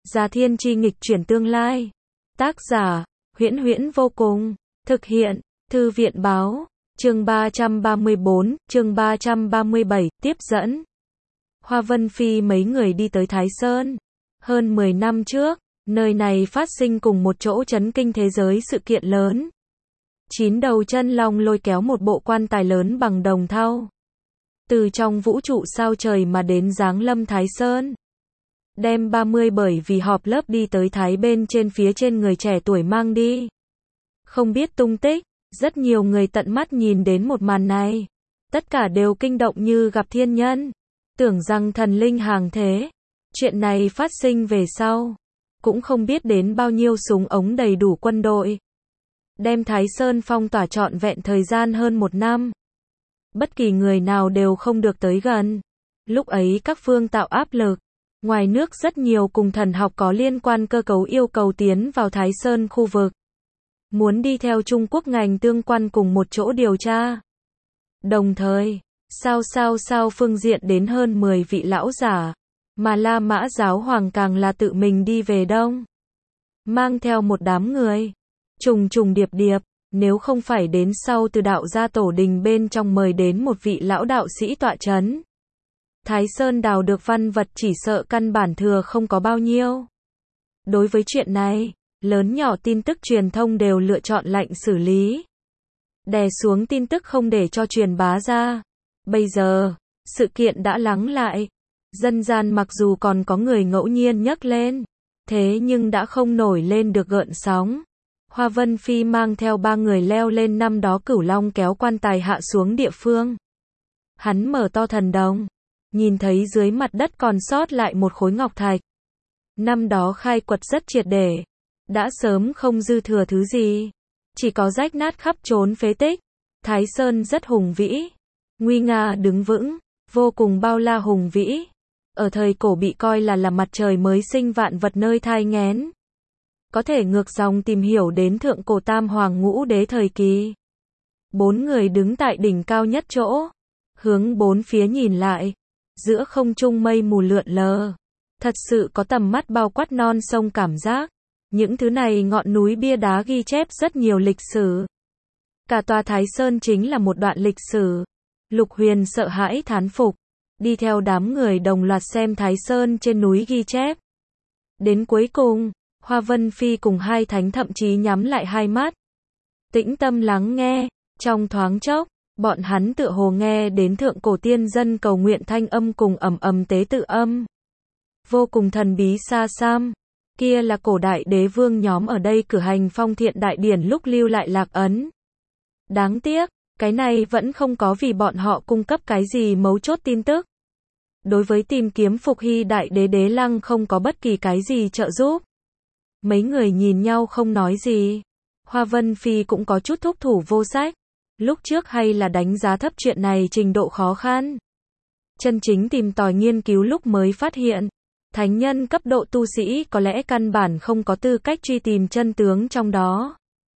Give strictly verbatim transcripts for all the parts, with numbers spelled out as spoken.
Gia Thiên Chi nghịch chuyển tương lai. Tác giả, Huyễn Huyễn vô cùng. Thực hiện, Thư viện báo. Chương ba trăm ba mươi bốn, chương ba trăm ba mươi bảy, tiếp dẫn. Hoa Vân Phi mấy người đi tới Thái Sơn. Hơn mười năm trước, nơi này phát sinh cùng một chỗ chấn kinh thế giới sự kiện lớn. Chín đầu chân long lôi kéo một bộ quan tài lớn bằng đồng thau. Từ trong vũ trụ sao trời mà đến giáng lâm Thái Sơn. Đem ba mươi bởi vì họp lớp đi tới Thái bên trên phía trên người trẻ tuổi mang đi. Không biết tung tích, rất nhiều người tận mắt nhìn đến một màn này. Tất cả đều kinh động như gặp thiên nhân. Tưởng rằng thần linh hàng thế. Chuyện này phát sinh về sau. Cũng không biết đến bao nhiêu súng ống đầy đủ quân đội. Đem Thái Sơn phong tỏa trọn vẹn thời gian hơn một năm. Bất kỳ người nào đều không được tới gần. Lúc ấy các phương tạo áp lực. Ngoài nước rất nhiều cùng thần học có liên quan cơ cấu yêu cầu tiến vào Thái Sơn khu vực. Muốn đi theo Trung Quốc ngành tương quan cùng một chỗ điều tra. Đồng thời, sao sao sao phương diện đến hơn mười vị lão giả. Mà La Mã giáo hoàng càng là tự mình đi về Đông. Mang theo một đám người. Trùng trùng điệp điệp. Nếu không phải đến sau từ đạo gia tổ đình bên trong mời đến một vị lão đạo sĩ tọa chấn. Thái Sơn đào được văn vật chỉ sợ căn bản thừa không có bao nhiêu. Đối với chuyện này, lớn nhỏ tin tức truyền thông đều lựa chọn lạnh xử lý. Đè xuống tin tức không để cho truyền bá ra. Bây giờ, sự kiện đã lắng lại. Dân gian mặc dù còn có người ngẫu nhiên nhắc lên, thế nhưng đã không nổi lên được gợn sóng. Hoa Vân Phi mang theo ba người leo lên năm đó Cửu Long kéo quan tài hạ xuống địa phương. Hắn mở to thần đồng, nhìn thấy dưới mặt đất còn sót lại một khối ngọc thạch. Năm đó khai quật rất triệt để, đã sớm không dư thừa thứ gì, chỉ có rách nát khắp trốn phế tích. Thái Sơn rất hùng vĩ, nguy nga đứng vững, vô cùng bao la hùng vĩ. Ở thời cổ bị coi là là mặt trời mới sinh vạn vật nơi thai nghén. Có thể ngược dòng tìm hiểu đến thượng cổ tam hoàng ngũ đế thời kỳ. Bốn người đứng tại đỉnh cao nhất chỗ, hướng bốn phía nhìn lại, giữa không trung mây mù lượn lờ, thật sự có tầm mắt bao quát non sông cảm giác. Những thứ này ngọn núi bia đá ghi chép rất nhiều lịch sử. Cả tòa Thái Sơn chính là một đoạn lịch sử. Lục Huyền sợ hãi thán phục, đi theo đám người đồng loạt xem Thái Sơn trên núi ghi chép. Đến cuối cùng, Hoa Vân Phi cùng hai thánh thậm chí nhắm lại hai mắt. Tĩnh tâm lắng nghe, trong thoáng chốc, bọn hắn tựa hồ nghe đến thượng cổ tiên dân cầu nguyện thanh âm cùng ầm ầm tế tự âm. Vô cùng thần bí xa xăm, kia là cổ đại đế vương nhóm ở đây cử hành phong thiện đại điển lúc lưu lại lạc ấn. Đáng tiếc, cái này vẫn không có vì bọn họ cung cấp cái gì mấu chốt tin tức. Đối với tìm kiếm Phục Hy đại đế đế lăng không có bất kỳ cái gì trợ giúp. Mấy người nhìn nhau không nói gì. Hoa Vân Phi cũng có chút thúc thủ vô sách. Lúc trước hay là đánh giá thấp chuyện này trình độ khó khăn. Chân chính tìm tòi nghiên cứu lúc mới phát hiện. Thánh nhân cấp độ tu sĩ có lẽ căn bản không có tư cách truy tìm chân tướng trong đó.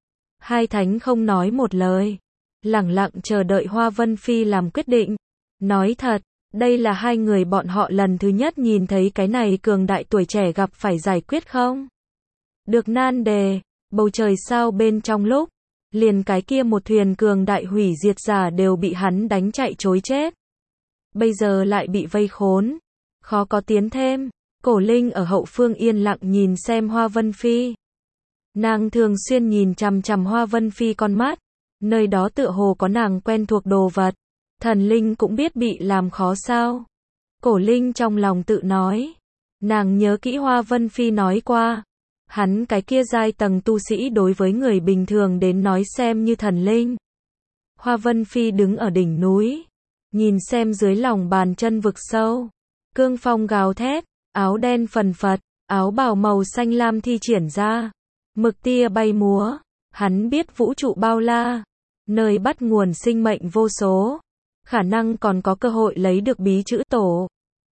Hai thánh không nói một lời. Lẳng lặng chờ đợi Hoa Vân Phi làm quyết định. Nói thật, đây là hai người bọn họ lần thứ nhất nhìn thấy cái này cường đại tuổi trẻ gặp phải giải quyết không? Được nan đề, bầu trời sao bên trong lúc, liền cái kia một thuyền cường đại hủy diệt giả đều bị hắn đánh chạy trối chết. Bây giờ lại bị vây khốn, khó có tiến thêm. Cổ Linh ở hậu phương yên lặng nhìn xem Hoa Vân Phi. Nàng thường xuyên nhìn chằm chằm Hoa Vân Phi con mắt, nơi đó tựa hồ có nàng quen thuộc đồ vật. Thần Linh cũng biết bị làm khó sao. Cổ Linh trong lòng tự nói, nàng nhớ kỹ Hoa Vân Phi nói qua. Hắn cái kia giai tầng tu sĩ đối với người bình thường đến nói xem như thần linh. Hoa Vân Phi đứng ở đỉnh núi, nhìn xem dưới lòng bàn chân vực sâu. Cương phong gào thét, áo đen phần phật, áo bào màu xanh lam thi triển ra. Mực tia bay múa, hắn biết vũ trụ bao la, nơi bắt nguồn sinh mệnh vô số. Khả năng còn có cơ hội lấy được bí chữ tổ.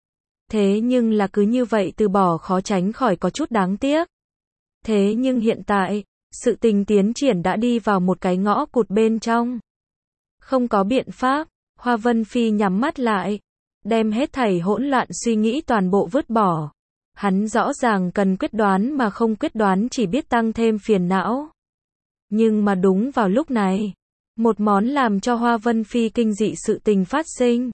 Thế nhưng là cứ như vậy từ bỏ khó tránh khỏi có chút đáng tiếc. Thế nhưng hiện tại, sự tình tiến triển đã đi vào một cái ngõ cụt bên trong. Không có biện pháp, Hoa Vân Phi nhắm mắt lại, đem hết thảy hỗn loạn suy nghĩ toàn bộ vứt bỏ. Hắn rõ ràng cần quyết đoán mà không quyết đoán chỉ biết tăng thêm phiền não. Nhưng mà đúng vào lúc này, một món làm cho Hoa Vân Phi kinh dị sự tình phát sinh.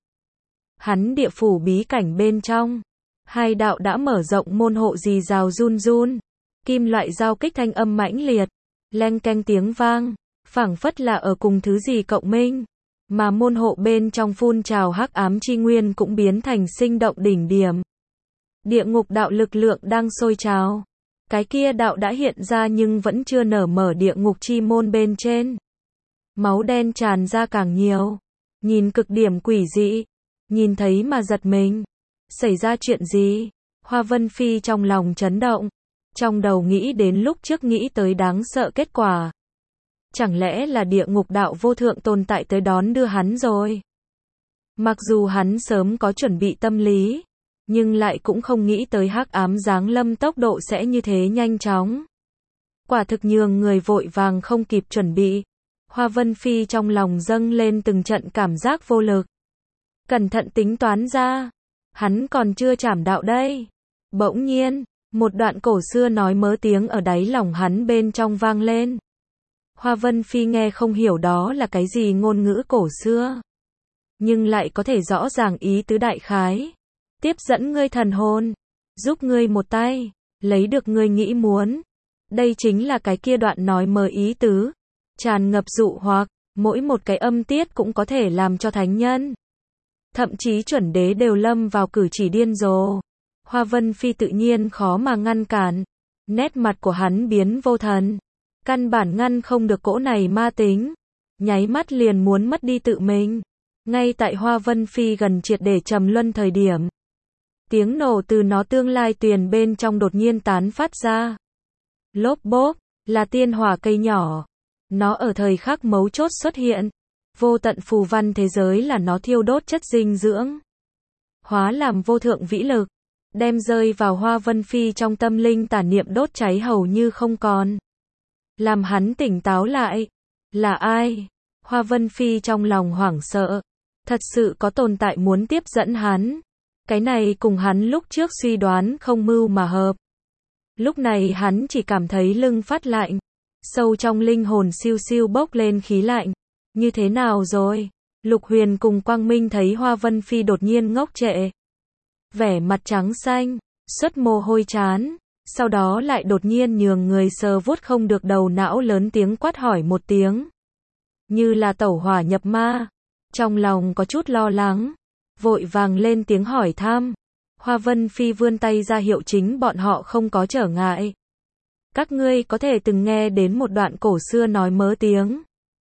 Hắn địa phủ bí cảnh bên trong, hai đạo đã mở rộng môn hộ rì rào run run, kim loại giao kích thanh âm mãnh liệt, leng keng tiếng vang, phảng phất là ở cùng thứ gì cộng minh, mà môn hộ bên trong phun trào hắc ám chi nguyên cũng biến thành sinh động đỉnh điểm. Địa ngục đạo lực lượng đang sôi trào. Cái kia đạo đã hiện ra nhưng vẫn chưa nở mở địa ngục chi môn bên trên. Máu đen tràn ra càng nhiều, nhìn cực điểm quỷ dị, nhìn thấy mà giật mình. Xảy ra chuyện gì? Hoa Vân Phi trong lòng chấn động, trong đầu nghĩ đến lúc trước nghĩ tới đáng sợ kết quả. Chẳng lẽ là địa ngục đạo vô thượng tồn tại tới đón đưa hắn rồi? Mặc dù hắn sớm có chuẩn bị tâm lý, nhưng lại cũng không nghĩ tới hắc ám giáng lâm tốc độ sẽ như thế nhanh chóng. Quả thực nhường người vội vàng không kịp chuẩn bị. Hoa Vân Phi trong lòng dâng lên từng trận cảm giác vô lực. Cẩn thận tính toán ra, hắn còn chưa trảm đạo đây. Bỗng nhiên, một đoạn cổ xưa nói mớ tiếng ở đáy lòng hắn bên trong vang lên. Hoa Vân Phi nghe không hiểu đó là cái gì ngôn ngữ cổ xưa, nhưng lại có thể rõ ràng ý tứ đại khái. Tiếp dẫn ngươi thần hồn, giúp ngươi một tay, lấy được ngươi nghĩ muốn. Đây chính là cái kia đoạn nói mờ ý tứ, tràn ngập dụ hoặc, mỗi một cái âm tiết cũng có thể làm cho thánh nhân, thậm chí chuẩn đế đều lâm vào cử chỉ điên rồ. Hoa Vân Phi tự nhiên khó mà ngăn cản, nét mặt của hắn biến vô thần, căn bản ngăn không được cỗ này ma tính, nháy mắt liền muốn mất đi tự mình. Ngay tại Hoa Vân Phi gần triệt để trầm luân thời điểm, tiếng nổ từ nó tương lai tuyền bên trong đột nhiên tán phát ra. Lốp bốp, là tiên hỏa cây nhỏ. Nó ở thời khắc mấu chốt xuất hiện. Vô tận phù văn thế giới là nó thiêu đốt chất dinh dưỡng, hóa làm vô thượng vĩ lực, đem rơi vào Hoa Vân Phi trong tâm linh tà niệm đốt cháy hầu như không còn. Làm hắn tỉnh táo lại. Là ai? Hoa Vân Phi trong lòng hoảng sợ. Thật sự có tồn tại muốn tiếp dẫn hắn. Cái này cùng hắn lúc trước suy đoán không mưu mà hợp. Lúc này hắn chỉ cảm thấy lưng phát lạnh, sâu trong linh hồn siêu siêu bốc lên khí lạnh. Như thế nào rồi? Lục Huyền cùng Quang Minh thấy Hoa Vân Phi đột nhiên ngốc trệ, vẻ mặt trắng xanh, xuất mồ hôi chán, sau đó lại đột nhiên nhường người sờ vuốt không được đầu não lớn tiếng quát hỏi một tiếng. Như là tẩu hỏa nhập ma, trong lòng có chút lo lắng, vội vàng lên tiếng hỏi thăm. Hoa Vân Phi vươn tay ra hiệu chính bọn họ không có trở ngại. Các ngươi có thể từng nghe đến một đoạn cổ xưa nói mớ tiếng.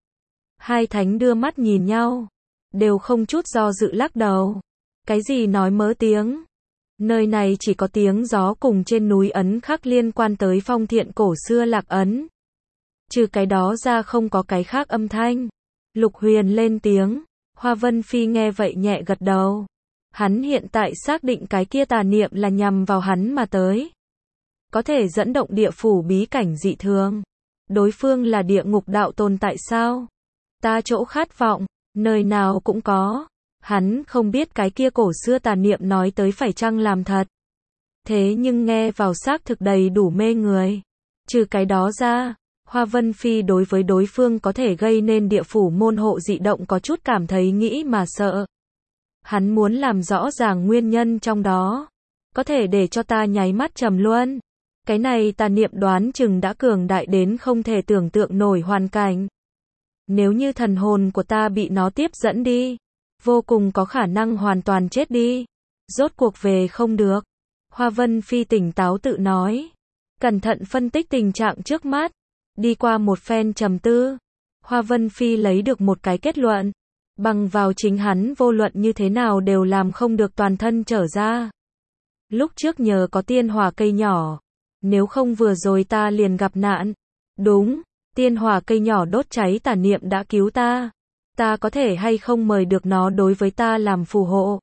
Hai thánh đưa mắt nhìn nhau, đều không chút do dự lắc đầu. Cái gì nói mớ tiếng? Nơi này chỉ có tiếng gió cùng trên núi ấn khắc liên quan tới phong thiện cổ xưa lạc ấn. Trừ cái đó ra không có cái khác âm thanh. Lục Huyền lên tiếng, Hoa Vân Phi nghe vậy nhẹ gật đầu. Hắn hiện tại xác định cái kia tà niệm là nhằm vào hắn mà tới. Có thể dẫn động địa phủ bí cảnh dị thường. Đối phương là địa ngục đạo tồn tại sao? Ta chỗ khát vọng, nơi nào cũng có. Hắn không biết cái kia cổ xưa tà niệm nói tới phải chăng làm thật. Thế nhưng nghe vào xác thực đầy đủ mê người. Trừ cái đó ra, Hoa Vân Phi đối với đối phương có thể gây nên địa phủ môn hộ dị động có chút cảm thấy nghĩ mà sợ. Hắn muốn làm rõ ràng nguyên nhân trong đó. Có thể để cho ta nháy mắt trầm luân. Cái này tà niệm đoán chừng đã cường đại đến không thể tưởng tượng nổi hoàn cảnh. Nếu như thần hồn của ta bị nó tiếp dẫn đi, vô cùng có khả năng hoàn toàn chết đi. Rốt cuộc về không được. Hoa Vân Phi tỉnh táo tự nói. Cẩn thận phân tích tình trạng trước mắt. Đi qua một phen trầm tư, Hoa Vân Phi lấy được một cái kết luận. Bằng vào chính hắn vô luận như thế nào đều làm không được toàn thân trở ra. Lúc trước nhờ có tiên hỏa cây nhỏ, nếu không vừa rồi ta liền gặp nạn. Đúng, tiên hỏa cây nhỏ đốt cháy tà niệm đã cứu ta. Ta có thể hay không mời được nó đối với ta làm phù hộ.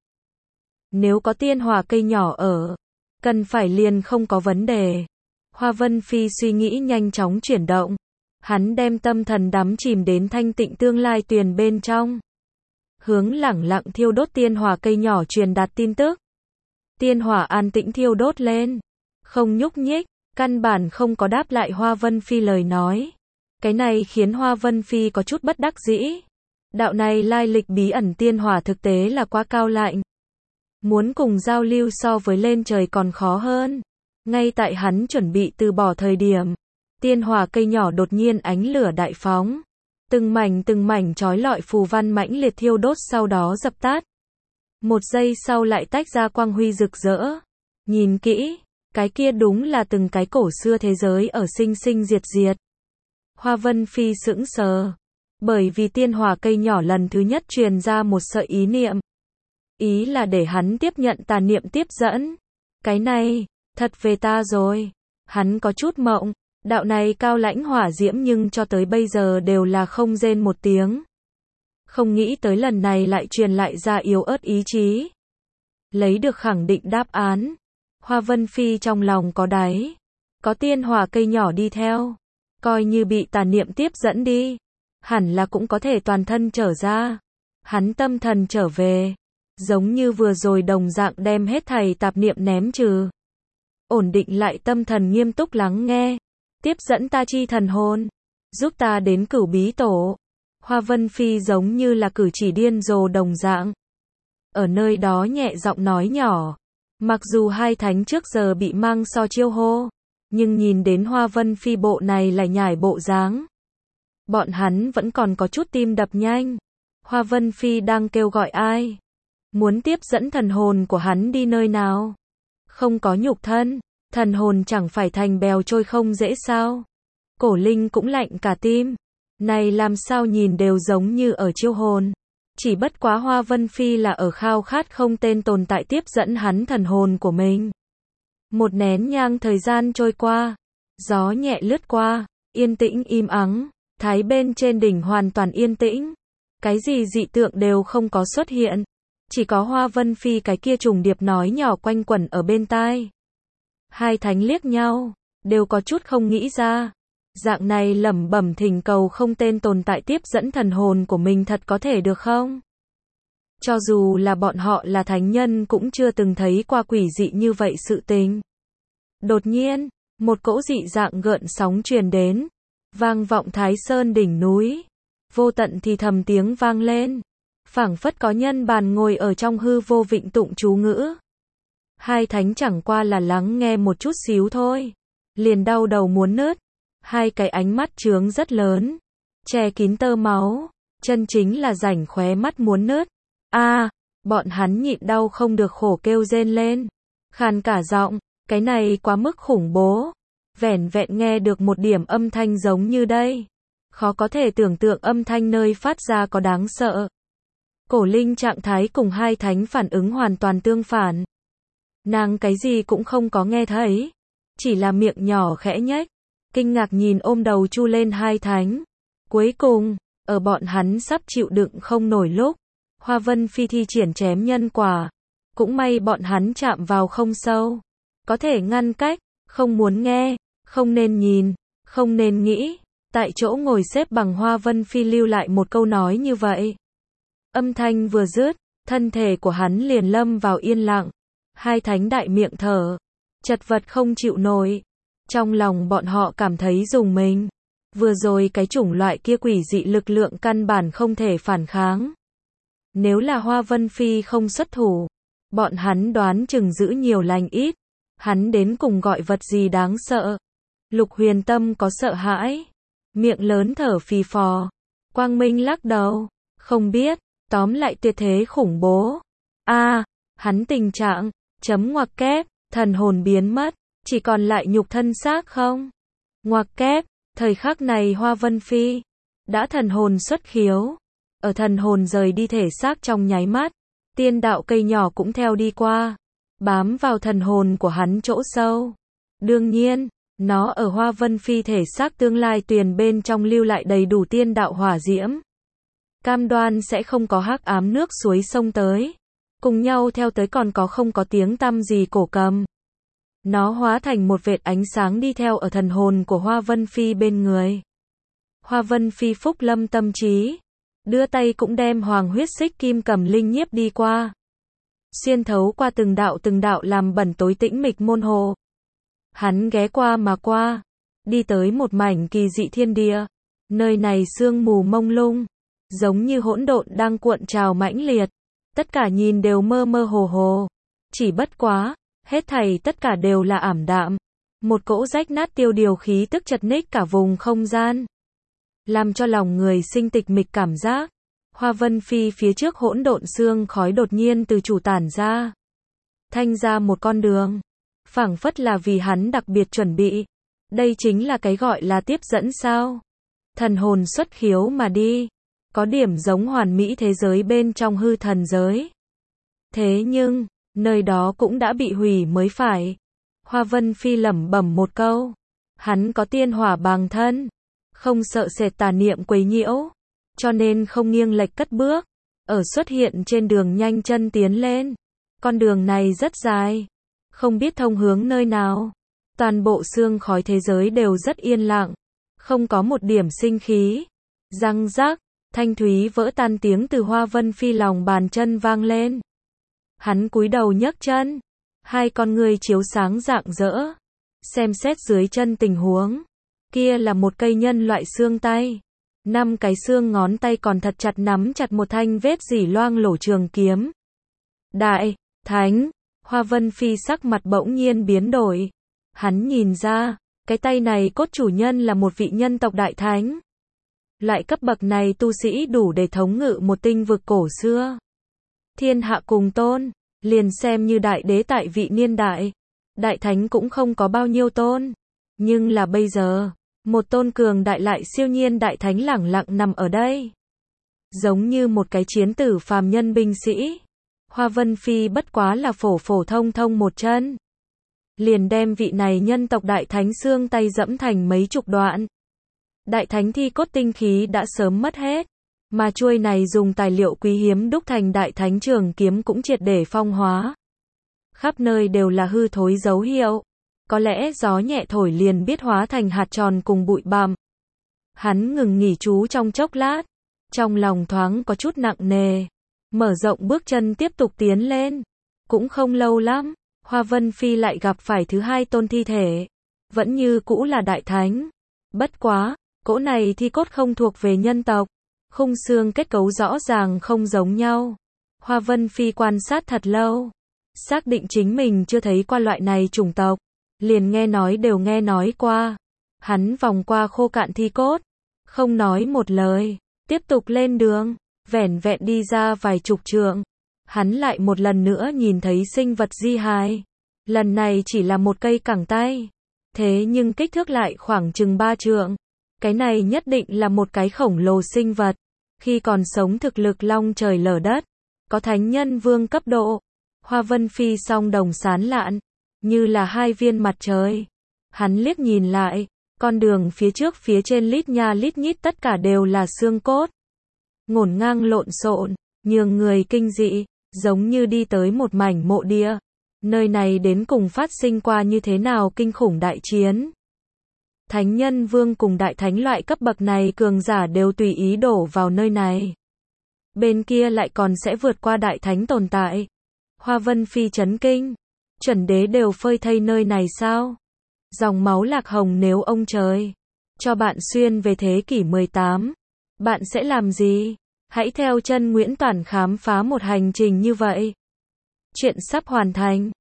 Nếu có tiên hỏa cây nhỏ ở, cần phải liền không có vấn đề. Hoa Vân Phi suy nghĩ nhanh chóng chuyển động. Hắn đem tâm thần đắm chìm đến thanh tịnh tương lai tuyền bên trong. Hướng lẳng lặng thiêu đốt tiên hỏa cây nhỏ truyền đạt tin tức. Tiên hỏa an tĩnh thiêu đốt lên. không nhúc nhích, căn bản không có đáp lại Hoa Vân Phi lời nói. Cái này khiến Hoa Vân Phi có chút bất đắc dĩ. Đạo này lai lịch bí ẩn tiên hỏa thực tế là quá cao lạnh. Muốn cùng giao lưu so với lên trời còn khó hơn. Ngay tại hắn chuẩn bị từ bỏ thời điểm, tiên hỏa cây nhỏ đột nhiên ánh lửa đại phóng. Từng mảnh từng mảnh chói lọi phù văn mãnh liệt thiêu đốt sau đó dập tắt. Một giây sau lại tách ra quang huy rực rỡ. Nhìn kỹ, cái kia đúng là từng cái cổ xưa thế giới ở sinh sinh diệt diệt. Hoa Vân Phi sững sờ. Bởi vì tiên hỏa cây nhỏ lần thứ nhất truyền ra một sợi ý niệm. Ý là để hắn tiếp nhận tà niệm tiếp dẫn. Cái này, thật về ta rồi. Hắn có chút mộng. Đạo này cao lãnh hỏa diễm nhưng cho tới bây giờ đều là không rên một tiếng. Không nghĩ tới lần này lại truyền lại ra yếu ớt ý chí. Lấy được khẳng định đáp án. Hoa Vân Phi trong lòng có đáy. Có tiên hỏa cây nhỏ đi theo. Coi như bị tà niệm tiếp dẫn đi. Hẳn là cũng có thể toàn thân trở ra. Hắn tâm thần trở về. Giống như vừa rồi đồng dạng đem hết thảy tạp niệm ném trừ. Ổn định lại tâm thần nghiêm túc lắng nghe. Tiếp dẫn ta chi thần hồn. Giúp ta đến cửu bí tổ. Hoa Vân Phi giống như là cử chỉ điên rồ đồng dạng. Ở nơi đó nhẹ giọng nói nhỏ. Mặc dù hai thánh trước giờ bị mang so chiêu hô. Nhưng nhìn đến Hoa Vân Phi bộ này lại nhải bộ dáng. Bọn hắn vẫn còn có chút tim đập nhanh. Hoa Vân Phi đang kêu gọi ai? Muốn tiếp dẫn thần hồn của hắn đi nơi nào? Không có nhục thân, thần hồn chẳng phải thành bèo trôi không dễ sao? Cổ Linh cũng lạnh cả tim. Này làm sao nhìn đều giống như ở chiêu hồn. Chỉ bất quá Hoa Vân Phi là ở khao khát không tên tồn tại tiếp dẫn hắn thần hồn của mình. Một nén nhang thời gian trôi qua. Gió nhẹ lướt qua. Yên tĩnh im ắng. Thái bên trên đỉnh hoàn toàn yên tĩnh. Cái gì dị tượng đều không có xuất hiện. Chỉ có Hoa Vân Phi cái kia trùng điệp nói nhỏ quanh quẩn ở bên tai. Hai thánh liếc nhau. Đều có chút không nghĩ ra. Dạng này lẩm bẩm thỉnh cầu không tên tồn tại tiếp dẫn thần hồn của mình thật có thể được không? Cho dù là bọn họ là thánh nhân cũng chưa từng thấy qua quỷ dị như vậy sự tình. Đột nhiên, một cỗ dị dạng gợn sóng truyền đến. Vang vọng Thái Sơn đỉnh núi. Vô tận thì thầm tiếng vang lên. Phảng phất có nhân bàn ngồi ở trong hư vô vịnh tụng chú ngữ. Hai thánh chẳng qua là lắng nghe một chút xíu thôi. Liền đau đầu muốn nứt. Hai cái ánh mắt trướng rất lớn. Che kín tơ máu. Chân chính là rảnh khóe mắt muốn nứt. A, à, bọn hắn nhịn đau không được khổ kêu rên lên. Khàn cả giọng, cái này quá mức khủng bố. Vẻn vẹn nghe được một điểm âm thanh giống như đây. Khó có thể tưởng tượng âm thanh nơi phát ra có đáng sợ. Cổ Linh trạng thái cùng hai thánh phản ứng hoàn toàn tương phản. Nàng cái gì cũng không có nghe thấy. Chỉ là miệng nhỏ khẽ nhếch. Kinh ngạc nhìn ôm đầu chu lên hai thánh. Cuối cùng, ở bọn hắn sắp chịu đựng không nổi lúc. Hoa Vân Phi thi triển chém nhân quả. Cũng may bọn hắn chạm vào không sâu. Có thể ngăn cách, không muốn nghe, không nên nhìn, không nên nghĩ. Tại chỗ ngồi xếp bằng Hoa Vân Phi lưu lại một câu nói như vậy. Âm thanh vừa dứt, thân thể của hắn liền lâm vào yên lặng. Hai thánh đại miệng thở. Chật vật không chịu nổi. Trong lòng bọn họ cảm thấy rùng mình. Vừa rồi cái chủng loại kia quỷ dị lực lượng căn bản không thể phản kháng. Nếu là Hoa Vân Phi không xuất thủ, bọn hắn đoán chừng giữ nhiều lành ít. Hắn đến cùng gọi vật gì đáng sợ. Lục Huyền Tâm có sợ hãi. Miệng lớn thở phì phò. Quang Minh lắc đầu. Không biết, tóm lại tuyệt thế khủng bố. A, à, hắn tình trạng, chấm ngoặc kép, thần hồn biến mất, chỉ còn lại nhục thân xác không? Ngoặc kép, thời khắc này Hoa Vân Phi đã thần hồn xuất khiếu. Ở thần hồn rời đi thể xác trong nháy mắt, tiên đạo cây nhỏ cũng theo đi qua, bám vào thần hồn của hắn chỗ sâu. Đương nhiên, nó ở Hoa Vân Phi thể xác tương lai tuyền bên trong lưu lại đầy đủ tiên đạo hỏa diễm. Cam đoan sẽ không có hắc ám nước suối sông tới. Cùng nhau theo tới còn có không có tiếng tăm gì cổ cầm. Nó hóa thành một vệt ánh sáng đi theo ở thần hồn của Hoa Vân Phi bên người. Hoa Vân Phi phúc lâm tâm trí. Đưa tay cũng đem hoàng huyết xích kim cầm linh nhiếp đi qua. Xuyên thấu qua từng đạo từng đạo làm bẩn tối tĩnh mịch môn hồ. Hắn ghé qua mà qua, đi tới một mảnh kỳ dị thiên địa. Nơi này sương mù mông lung, giống như hỗn độn đang cuộn trào mãnh liệt. Tất cả nhìn đều mơ mơ hồ hồ. Chỉ bất quá, hết thảy tất cả đều là ảm đạm. Một cỗ rách nát tiêu điều khí tức chật ních cả vùng không gian, làm cho lòng người sinh tịch mịch cảm giác. Hoa Vân Phi phía trước hỗn độn sương khói đột nhiên từ chủ tản ra, thanh ra một con đường, phảng phất là vì hắn đặc biệt chuẩn bị. Đây chính là cái gọi là tiếp dẫn sao? Thần hồn xuất khiếu mà đi, có điểm giống hoàn mỹ thế giới bên trong hư thần giới. Thế nhưng, nơi đó cũng đã bị hủy mới phải. Hoa Vân Phi lẩm bẩm một câu. Hắn có tiên hỏa bàng thân, không sợ sệt tà niệm quấy nhiễu, cho nên không nghiêng lệch cất bước, ở xuất hiện trên đường nhanh chân tiến lên. Con đường này rất dài, không biết thông hướng nơi nào. Toàn bộ sương khói thế giới đều rất yên lặng, không có một điểm sinh khí. Răng rắc, thanh thúy vỡ tan tiếng từ Hoa Vân Phi lòng bàn chân vang lên. Hắn cúi đầu nhấc chân, hai con ngươi chiếu sáng rạng rỡ, xem xét dưới chân tình huống. Kia là một cây nhân loại xương tay, năm cái xương ngón tay còn thật chặt nắm chặt một thanh vết dỉ loang lổ trường kiếm. Đại Thánh, Hoa Vân Phi sắc mặt bỗng nhiên biến đổi. Hắn nhìn ra, cái tay này cốt chủ nhân là một vị nhân tộc đại thánh. Loại cấp bậc này tu sĩ đủ để thống ngự một tinh vực cổ xưa. Thiên hạ cùng tôn, liền xem như đại đế tại vị niên đại, đại thánh cũng không có bao nhiêu tôn. Nhưng là bây giờ, một tôn cường đại lại siêu nhiên đại thánh lẳng lặng nằm ở đây. Giống như một cái chiến tử phàm nhân binh sĩ. Hoa Vân Phi bất quá là phổ phổ thông thông một chân, liền đem vị này nhân tộc đại thánh xương tay dẫm thành mấy chục đoạn. Đại thánh thi cốt tinh khí đã sớm mất hết, mà chuôi này dùng tài liệu quý hiếm đúc thành đại thánh trường kiếm cũng triệt để phong hóa. Khắp nơi đều là hư thối dấu hiệu, có lẽ gió nhẹ thổi liền biết hóa thành hạt tròn cùng bụi bặm. Hắn ngừng nghỉ chú trong chốc lát, trong lòng thoáng có chút nặng nề, mở rộng bước chân tiếp tục tiến lên. Cũng không lâu lắm, Hoa Vân Phi lại gặp phải thứ hai tôn thi thể, vẫn như cũ là đại thánh. Bất quá, cỗ này thi cốt không thuộc về nhân tộc, khung xương kết cấu rõ ràng không giống nhau. Hoa Vân Phi quan sát thật lâu, xác định chính mình chưa thấy qua loại này chủng tộc, liền nghe nói đều nghe nói qua. Hắn vòng qua khô cạn thi cốt, không nói một lời, tiếp tục lên đường, vẻn vẹn đi ra vài chục trượng. Hắn lại một lần nữa nhìn thấy sinh vật di hài. Lần này chỉ là một cây cẳng tay, thế nhưng kích thước lại khoảng chừng ba trượng. Cái này nhất định là một cái khổng lồ sinh vật. Khi còn sống thực lực long trời lở đất, có thánh nhân vương cấp độ. Hoa Vân Phi song đồng sán lạn, như là hai viên mặt trời. Hắn liếc nhìn lại, con đường phía trước phía trên lít nha lít nhít tất cả đều là xương cốt, ngổn ngang lộn xộn, nhường người kinh dị, giống như đi tới một mảnh mộ địa. Nơi này đến cùng phát sinh qua như thế nào kinh khủng đại chiến. Thánh nhân vương cùng đại thánh loại cấp bậc này cường giả đều tùy ý đổ vào nơi này. Bên kia lại còn sẽ vượt qua đại thánh tồn tại. Hoa Vân Phi chấn kinh. Chuẩn đế đều phơi thây nơi này sao? Dòng máu lạc hồng nếu ông trời cho bạn xuyên về thế kỷ mười tám, bạn sẽ làm gì? Hãy theo chân Nguyễn Toản khám phá một hành trình như vậy. Chuyện sắp hoàn thành.